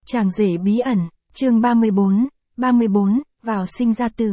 Chàng rể bí ẩn, chương 34, vào sinh ra tử.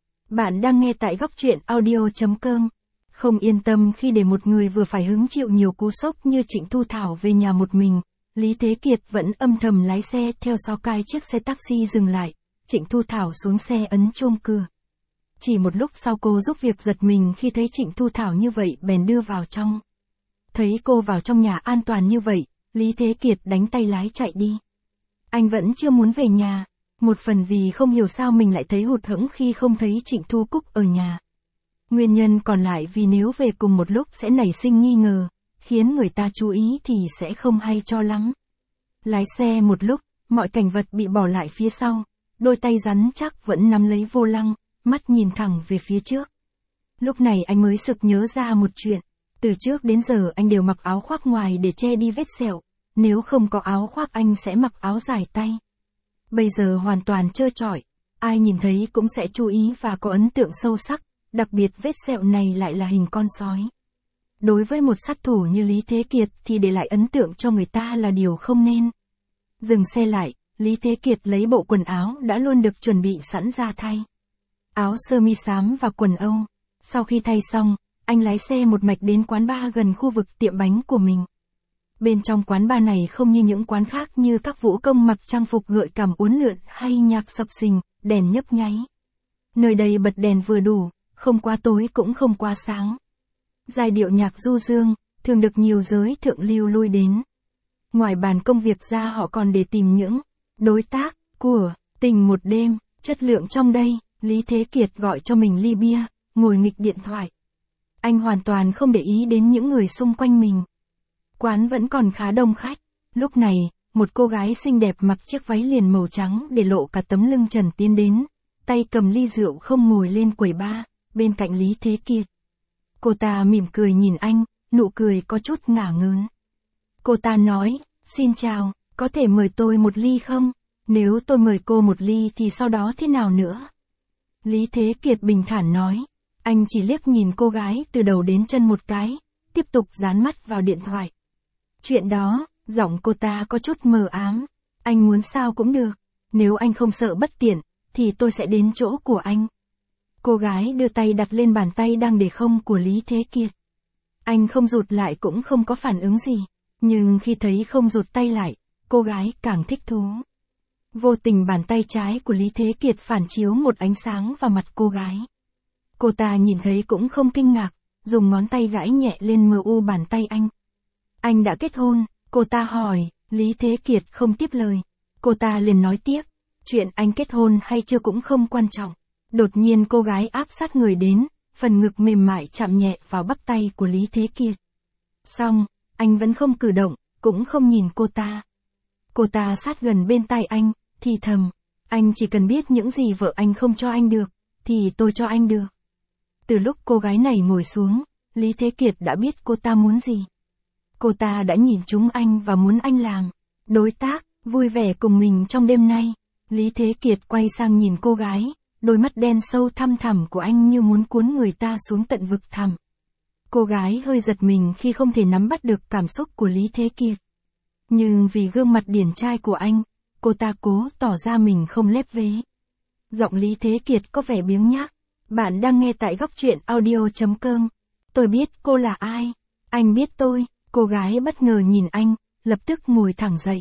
Bạn đang nghe tại góc truyện audio.com. Không yên tâm khi để một người vừa phải hứng chịu nhiều cú sốc như Trịnh Thu Thảo về nhà một mình, Lý Thế Kiệt vẫn âm thầm lái xe theo sau cai chiếc xe taxi dừng lại. Trịnh Thu Thảo xuống xe ấn chuông cửa. Chỉ một lúc sau cô giúp việc giật mình khi thấy Trịnh Thu Thảo như vậy bèn đưa vào trong. Thấy cô vào trong nhà an toàn như vậy, Lý Thế Kiệt đánh tay lái chạy đi. Anh vẫn chưa muốn về nhà, một phần vì không hiểu sao mình lại thấy hụt hẫng khi không thấy Trịnh Thu Cúc ở nhà. Nguyên nhân còn lại vì nếu về cùng một lúc sẽ nảy sinh nghi ngờ, khiến người ta chú ý thì sẽ không hay cho lắm. Lái xe một lúc, mọi cảnh vật bị bỏ lại phía sau, đôi tay rắn chắc vẫn nắm lấy vô lăng, mắt nhìn thẳng về phía trước. Lúc này anh mới sực nhớ ra một chuyện, từ trước đến giờ anh đều mặc áo khoác ngoài để che đi vết sẹo. Nếu không có áo khoác anh sẽ mặc áo dài tay. Bây giờ hoàn toàn trơ trọi, ai nhìn thấy cũng sẽ chú ý và có ấn tượng sâu sắc, đặc biệt vết sẹo này lại là hình con sói. Đối với một sát thủ như Lý Thế Kiệt thì để lại ấn tượng cho người ta là điều không nên. Dừng xe lại, Lý Thế Kiệt lấy bộ quần áo đã luôn được chuẩn bị sẵn ra thay. Áo sơ mi xám và quần âu. Sau khi thay xong, anh lái xe một mạch đến quán bar gần khu vực tiệm bánh của mình. Bên trong quán bar này không như những quán khác như các vũ công mặc trang phục gợi cảm uốn lượn hay nhạc sập sình, đèn nhấp nháy. Nơi đây bật đèn vừa đủ, không quá tối cũng không quá sáng. Giai điệu nhạc du dương, thường được nhiều giới thượng lưu lui đến. Ngoài bàn công việc ra họ còn để tìm những đối tác của tình một đêm, chất lượng trong đây. Lý Thế Kiệt gọi cho mình ly bia, ngồi nghịch điện thoại. Anh hoàn toàn không để ý đến những người xung quanh mình. Quán vẫn còn khá đông khách. Lúc này, một cô gái xinh đẹp mặc chiếc váy liền màu trắng để lộ cả tấm lưng trần tiến đến, tay cầm ly rượu không ngồi lên quầy bar, bên cạnh Lý Thế Kiệt. Cô ta mỉm cười nhìn anh, nụ cười có chút ngả ngớn. Cô ta nói, xin chào, có thể mời tôi một ly không? Nếu tôi mời cô một ly thì sau đó thế nào nữa? Lý Thế Kiệt bình thản nói. Anh chỉ liếc nhìn cô gái từ đầu đến chân một cái, tiếp tục dán mắt vào điện thoại. Chuyện đó, giọng cô ta có chút mờ ám. Anh muốn sao cũng được. Nếu anh không sợ bất tiện, thì tôi sẽ đến chỗ của anh. Cô gái đưa tay đặt lên bàn tay đang để không của Lý Thế Kiệt. Anh không rụt lại cũng không có phản ứng gì. Nhưng khi thấy không rụt tay lại, cô gái càng thích thú. Vô tình bàn tay trái của Lý Thế Kiệt phản chiếu một ánh sáng vào mặt cô gái. Cô ta nhìn thấy cũng không kinh ngạc, dùng ngón tay gãi nhẹ lên mờ u bàn tay anh. Anh đã kết hôn, cô ta hỏi, Lý Thế Kiệt không tiếp lời. Cô ta liền nói tiếp, chuyện anh kết hôn hay chưa cũng không quan trọng. Đột nhiên cô gái áp sát người đến, phần ngực mềm mại chạm nhẹ vào bắp tay của Lý Thế Kiệt. Xong, anh vẫn không cử động, cũng không nhìn cô ta. Cô ta sát gần bên tai anh, thì thầm, anh chỉ cần biết những gì vợ anh không cho anh được, thì tôi cho anh được. Từ lúc cô gái này ngồi xuống, Lý Thế Kiệt đã biết cô ta muốn gì. Cô ta đã nhìn trúng anh và muốn anh làm đối tác, vui vẻ cùng mình trong đêm nay. Lý Thế Kiệt quay sang nhìn cô gái, đôi mắt đen sâu thăm thẳm của anh như muốn cuốn người ta xuống tận vực thẳm. Cô gái hơi giật mình khi không thể nắm bắt được cảm xúc của Lý Thế Kiệt. Nhưng vì gương mặt điển trai của anh, cô ta cố tỏ ra mình không lép vế. Giọng Lý Thế Kiệt có vẻ biếng nhác. Bạn đang nghe tại góc truyện audio.com. Tôi biết cô là ai. Anh biết tôi. Cô gái bất ngờ nhìn anh, lập tức ngồi thẳng dậy.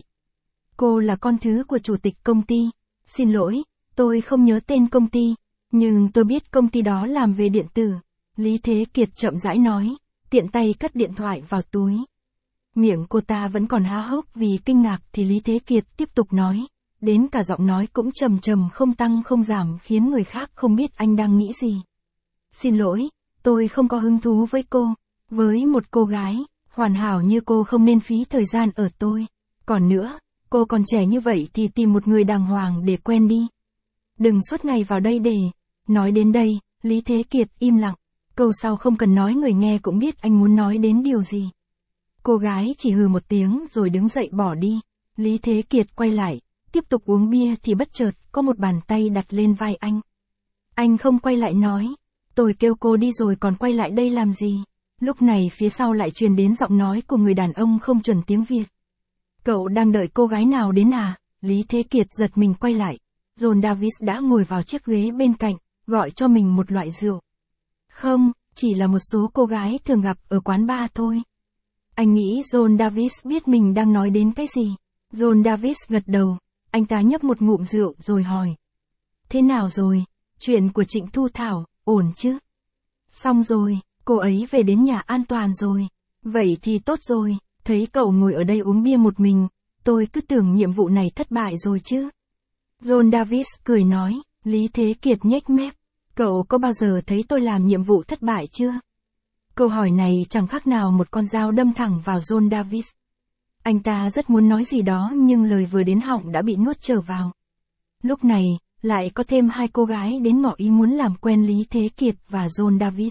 Cô là con thứ của chủ tịch công ty. Xin lỗi, tôi không nhớ tên công ty. Nhưng tôi biết công ty đó làm về điện tử. Lý Thế Kiệt chậm rãi nói, tiện tay cất điện thoại vào túi. Miệng cô ta vẫn còn há hốc vì kinh ngạc thì Lý Thế Kiệt tiếp tục nói. Đến cả giọng nói cũng trầm trầm không tăng không giảm khiến người khác không biết anh đang nghĩ gì. Xin lỗi, tôi không có hứng thú với cô. Với một cô gái, hoàn hảo như cô không nên phí thời gian ở tôi. Còn nữa, cô còn trẻ như vậy thì tìm một người đàng hoàng để quen đi. Đừng suốt ngày vào đây để... Nói đến đây, Lý Thế Kiệt im lặng. Câu sau không cần nói người nghe cũng biết anh muốn nói đến điều gì. Cô gái chỉ hừ một tiếng rồi đứng dậy bỏ đi. Lý Thế Kiệt quay lại, tiếp tục uống bia thì bất chợt có một bàn tay đặt lên vai anh. Anh không quay lại nói, tôi kêu cô đi rồi còn quay lại đây làm gì? Lúc này phía sau lại truyền đến giọng nói của người đàn ông không chuẩn tiếng Việt. Cậu đang đợi cô gái nào đến à? Lý Thế Kiệt giật mình quay lại. John Davis đã ngồi vào chiếc ghế bên cạnh, gọi cho mình một loại rượu. Không, chỉ là một số cô gái thường gặp ở quán bar thôi. Anh nghĩ John Davis biết mình đang nói đến cái gì. John Davis gật đầu, anh ta nhấp một ngụm rượu rồi hỏi. Thế nào rồi, chuyện của Trịnh Thu Thảo, ổn chứ? Xong rồi, cô ấy về đến nhà an toàn rồi. Vậy thì tốt rồi, thấy cậu ngồi ở đây uống bia một mình, tôi cứ tưởng nhiệm vụ này thất bại rồi chứ. John Davis cười nói, Lý Thế Kiệt nhếch mép. Cậu có bao giờ thấy tôi làm nhiệm vụ thất bại chưa? Câu hỏi này chẳng khác nào một con dao đâm thẳng vào John Davis. Anh ta rất muốn nói gì đó nhưng lời vừa đến họng đã bị nuốt trở vào. Lúc này, lại có thêm hai cô gái đến ngỏ ý muốn làm quen Lý Thế Kiệt và John Davis.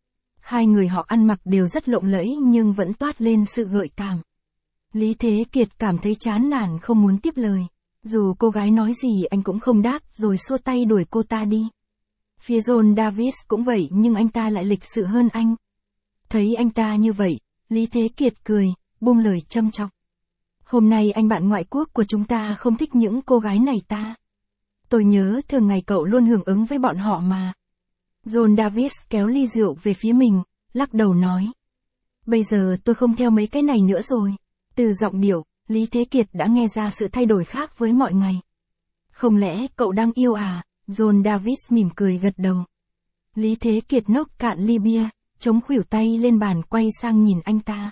Hai người họ ăn mặc đều rất lộng lẫy nhưng vẫn toát lên sự gợi cảm. Lý Thế Kiệt cảm thấy chán nản không muốn tiếp lời. Dù cô gái nói gì anh cũng không đáp rồi xua tay đuổi cô ta đi. Phía John Davis cũng vậy nhưng anh ta lại lịch sự hơn anh. Thấy anh ta như vậy, Lý Thế Kiệt cười, buông lời châm chọc. Hôm nay anh bạn ngoại quốc của chúng ta không thích những cô gái này ta. Tôi nhớ thường ngày cậu luôn hưởng ứng với bọn họ mà. John Davis kéo ly rượu về phía mình, lắc đầu nói. Bây giờ tôi không theo mấy cái này nữa rồi. Từ giọng điệu, Lý Thế Kiệt đã nghe ra sự thay đổi khác với mọi ngày. Không lẽ cậu đang yêu à? John Davis mỉm cười gật đầu. Lý Thế Kiệt nốc cạn ly bia, chống khuỷu tay lên bàn quay sang nhìn anh ta.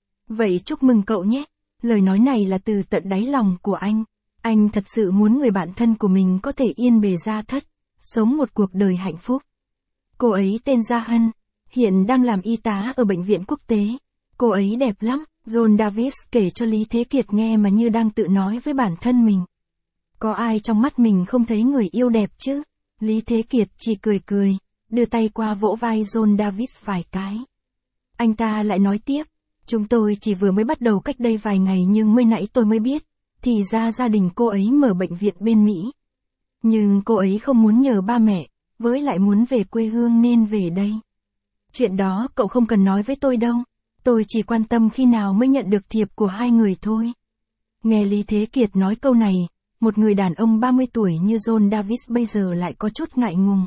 Vậy chúc mừng cậu nhé. Lời nói này là từ tận đáy lòng của anh. Anh thật sự muốn người bạn thân của mình có thể yên bề gia thất, sống một cuộc đời hạnh phúc. Cô ấy tên Gia Hân, hiện đang làm y tá ở bệnh viện quốc tế. Cô ấy đẹp lắm, John Davis kể cho Lý Thế Kiệt nghe mà như đang tự nói với bản thân mình. Có ai trong mắt mình không thấy người yêu đẹp chứ? Lý Thế Kiệt chỉ cười cười, đưa tay qua vỗ vai John Davis vài cái. Anh ta lại nói tiếp, chúng tôi chỉ vừa mới bắt đầu cách đây vài ngày nhưng mới nãy tôi mới biết, thì ra gia đình cô ấy mở bệnh viện bên Mỹ. Nhưng cô ấy không muốn nhờ ba mẹ, với lại muốn về quê hương nên về đây. Chuyện đó cậu không cần nói với tôi đâu, tôi chỉ quan tâm khi nào mới nhận được thiệp của hai người thôi. Nghe Lý Thế Kiệt nói câu này, một người đàn ông 30 tuổi như John Davis bây giờ lại có chút ngại ngùng.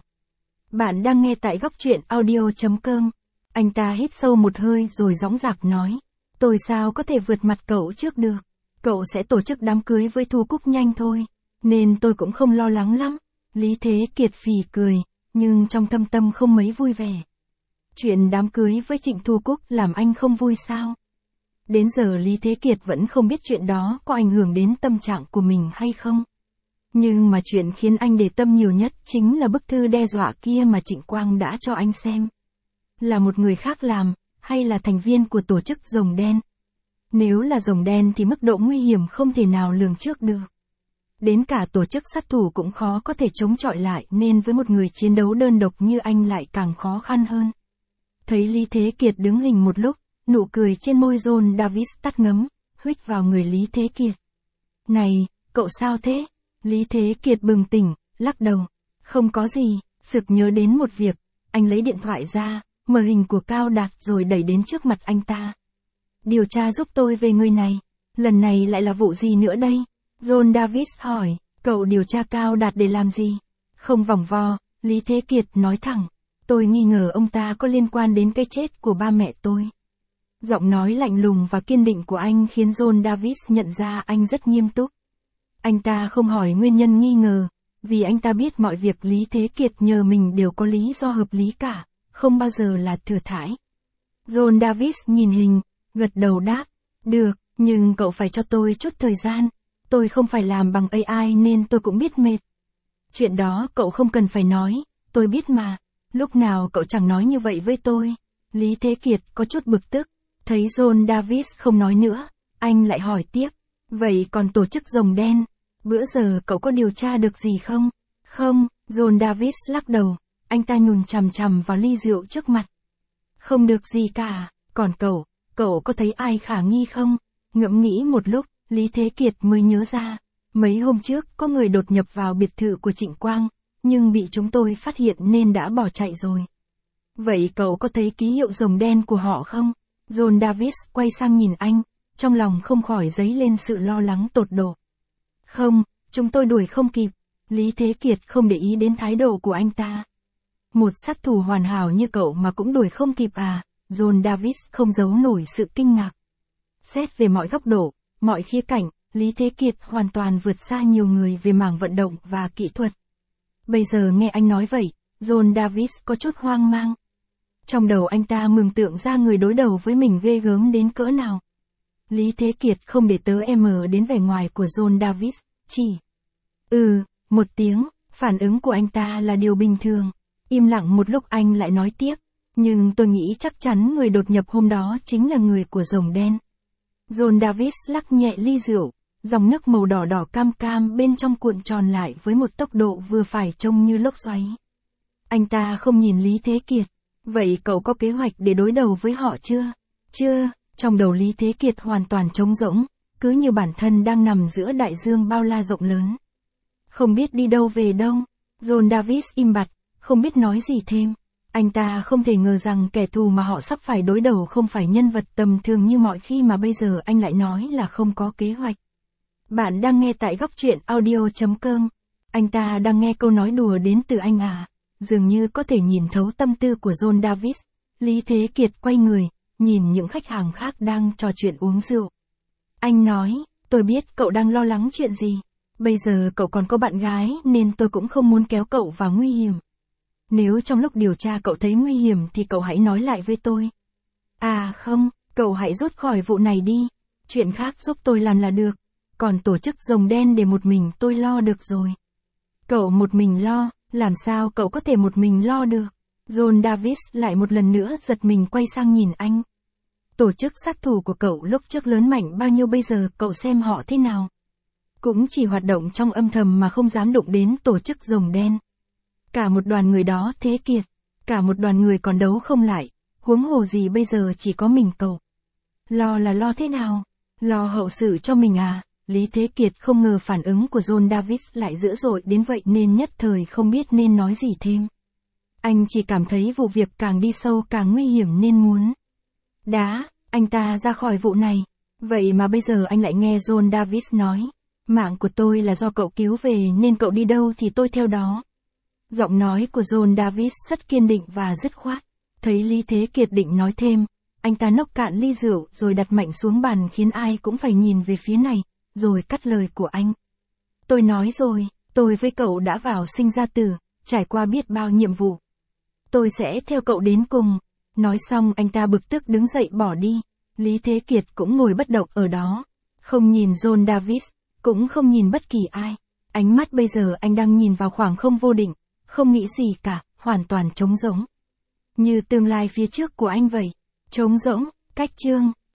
Bạn đang nghe tại góc truyện audio.com. Anh ta hít sâu một hơi rồi dõng dạc nói. Tôi sao có thể vượt mặt cậu trước được. Cậu sẽ tổ chức đám cưới với Thu Cúc nhanh thôi. Nên tôi cũng không lo lắng lắm. Lý Thế Kiệt phì cười, nhưng trong thâm tâm không mấy vui vẻ. Chuyện đám cưới với Trịnh Thu Cúc làm anh không vui sao? Đến giờ Lý Thế Kiệt vẫn không biết chuyện đó có ảnh hưởng đến tâm trạng của mình hay không. Nhưng mà chuyện khiến anh để tâm nhiều nhất chính là bức thư đe dọa kia mà Trịnh Quang đã cho anh xem. Là một người khác làm, hay là thành viên của tổ chức Rồng Đen? Nếu là Rồng Đen thì mức độ nguy hiểm không thể nào lường trước được. Đến cả tổ chức sát thủ cũng khó có thể chống chọi lại nên với một người chiến đấu đơn độc như anh lại càng khó khăn hơn. Thấy Lý Thế Kiệt đứng hình một lúc, nụ cười trên môi John Davis tắt ngấm, huých vào người Lý Thế Kiệt. Này, cậu sao thế? Lý Thế Kiệt bừng tỉnh, lắc đầu. Không có gì, sực nhớ đến một việc. Anh lấy điện thoại ra, mở hình của Cao Đạt rồi đẩy đến trước mặt anh ta. Điều tra giúp tôi về người này. Lần này lại là vụ gì nữa đây? John Davis hỏi, cậu điều tra Cao Đạt để làm gì? Không vòng vo, Lý Thế Kiệt nói thẳng. Tôi nghi ngờ ông ta có liên quan đến cái chết của ba mẹ tôi. Giọng nói lạnh lùng và kiên định của anh khiến John Davis nhận ra anh rất nghiêm túc. Anh ta không hỏi nguyên nhân nghi ngờ, vì anh ta biết mọi việc Lý Thế Kiệt nhờ mình đều có lý do hợp lý cả, không bao giờ là thừa thãi. John Davis nhìn hình, gật đầu đáp, được, nhưng cậu phải cho tôi chút thời gian, tôi không phải làm bằng AI nên tôi cũng biết mệt. Chuyện đó cậu không cần phải nói, tôi biết mà, lúc nào cậu chẳng nói như vậy với tôi. Lý Thế Kiệt có chút bực tức, thấy John Davis không nói nữa, anh lại hỏi tiếp, vậy còn tổ chức Rồng Đen, bữa giờ cậu có điều tra được gì không? Không, John Davis lắc đầu, anh ta nhùn chằm chằm vào ly rượu trước mặt. Không được gì cả, còn cậu có thấy ai khả nghi không? Ngẫm nghĩ một lúc, Lý Thế Kiệt mới nhớ ra, mấy hôm trước có người đột nhập vào biệt thự của Trịnh Quang, nhưng bị chúng tôi phát hiện nên đã bỏ chạy rồi. Vậy cậu có thấy ký hiệu Rồng Đen của họ không? John Davis quay sang nhìn anh, trong lòng không khỏi dấy lên sự lo lắng tột độ. Không, chúng tôi đuổi không kịp. Lý Thế Kiệt không để ý đến thái độ của anh ta. Một sát thủ hoàn hảo như cậu mà cũng đuổi không kịp à? John Davis không giấu nổi sự kinh ngạc. Xét về mọi góc độ, mọi khía cạnh, Lý Thế Kiệt hoàn toàn vượt xa nhiều người về mảng vận động và kỹ thuật. Bây giờ nghe anh nói vậy, John Davis có chút hoang mang. Trong đầu anh ta mường tượng ra người đối đầu với mình ghê gớm đến cỡ nào. Lý Thế Kiệt không để tớ đến vẻ ngoài của John Davis, chỉ một tiếng, phản ứng của anh ta là điều bình thường. Im lặng một lúc anh lại nói tiếp, nhưng tôi nghĩ chắc chắn người đột nhập hôm đó chính là người của rồng đen. John Davis lắc nhẹ ly rượu, dòng nước màu đỏ đỏ cam cam bên trong cuộn tròn lại với một tốc độ vừa phải trông như lốc xoáy. Anh ta không nhìn Lý Thế Kiệt. Vậy cậu có kế hoạch để đối đầu với họ chưa? Chưa, trong đầu Lý Thế Kiệt hoàn toàn trống rỗng, cứ như bản thân đang nằm giữa đại dương bao la rộng lớn. Không biết đi đâu về đâu. John Davis im bặt, không biết nói gì thêm. Anh ta không thể ngờ rằng kẻ thù mà họ sắp phải đối đầu không phải nhân vật tầm thường như mọi khi mà bây giờ anh lại nói là không có kế hoạch. Bạn đang nghe tại góc truyện audio.com. Anh ta đang nghe câu nói đùa đến từ anh à. Dường như có thể nhìn thấu tâm tư của John Davis. Lý Thế Kiệt quay người, nhìn những khách hàng khác đang trò chuyện uống rượu. Anh nói, tôi biết cậu đang lo lắng chuyện gì. Bây giờ cậu còn có bạn gái nên tôi cũng không muốn kéo cậu vào nguy hiểm. Nếu trong lúc điều tra cậu thấy nguy hiểm thì cậu hãy nói lại với tôi. À không, cậu hãy rút khỏi vụ này đi. Chuyện khác giúp tôi làm là được. Còn tổ chức rồng đen để một mình tôi lo được rồi. Cậu một mình lo, làm sao cậu có thể một mình lo được? John Davis lại một lần nữa giật mình quay sang nhìn anh. Tổ chức sát thủ của cậu lúc trước lớn mạnh bao nhiêu bây giờ cậu xem họ thế nào? Cũng chỉ hoạt động trong âm thầm mà không dám đụng đến tổ chức rồng đen. Cả một đoàn người đó Thế Kiệt, cả một đoàn người còn đấu không lại, huống hồ gì bây giờ chỉ có mình cậu. Lo là lo thế nào? Lo hậu sự cho mình à? Lý Thế Kiệt không ngờ phản ứng của John Davis lại dữ dội đến vậy nên nhất thời không biết nên nói gì thêm. Anh chỉ cảm thấy vụ việc càng đi sâu càng nguy hiểm nên muốn đá anh ta ra khỏi vụ này. Vậy mà bây giờ anh lại nghe John Davis nói, mạng của tôi là do cậu cứu về nên cậu đi đâu thì tôi theo đó. Giọng nói của John Davis rất kiên định và dứt khoát. Thấy Lý Thế Kiệt định nói thêm, anh ta nốc cạn ly rượu rồi đặt mạnh xuống bàn khiến ai cũng phải nhìn về phía này, rồi cắt lời của anh. Tôi nói rồi, tôi với cậu đã vào sinh ra tử, trải qua biết bao nhiệm vụ. Tôi sẽ theo cậu đến cùng. Nói xong anh ta bực tức đứng dậy bỏ đi. Lý Thế Kiệt cũng ngồi bất động ở đó. Không nhìn John Davis, cũng không nhìn bất kỳ ai. Ánh mắt bây giờ anh đang nhìn vào khoảng không vô định, không nghĩ gì cả, hoàn toàn trống rỗng. Như tương lai phía trước của anh vậy. Trống rỗng, cách chương.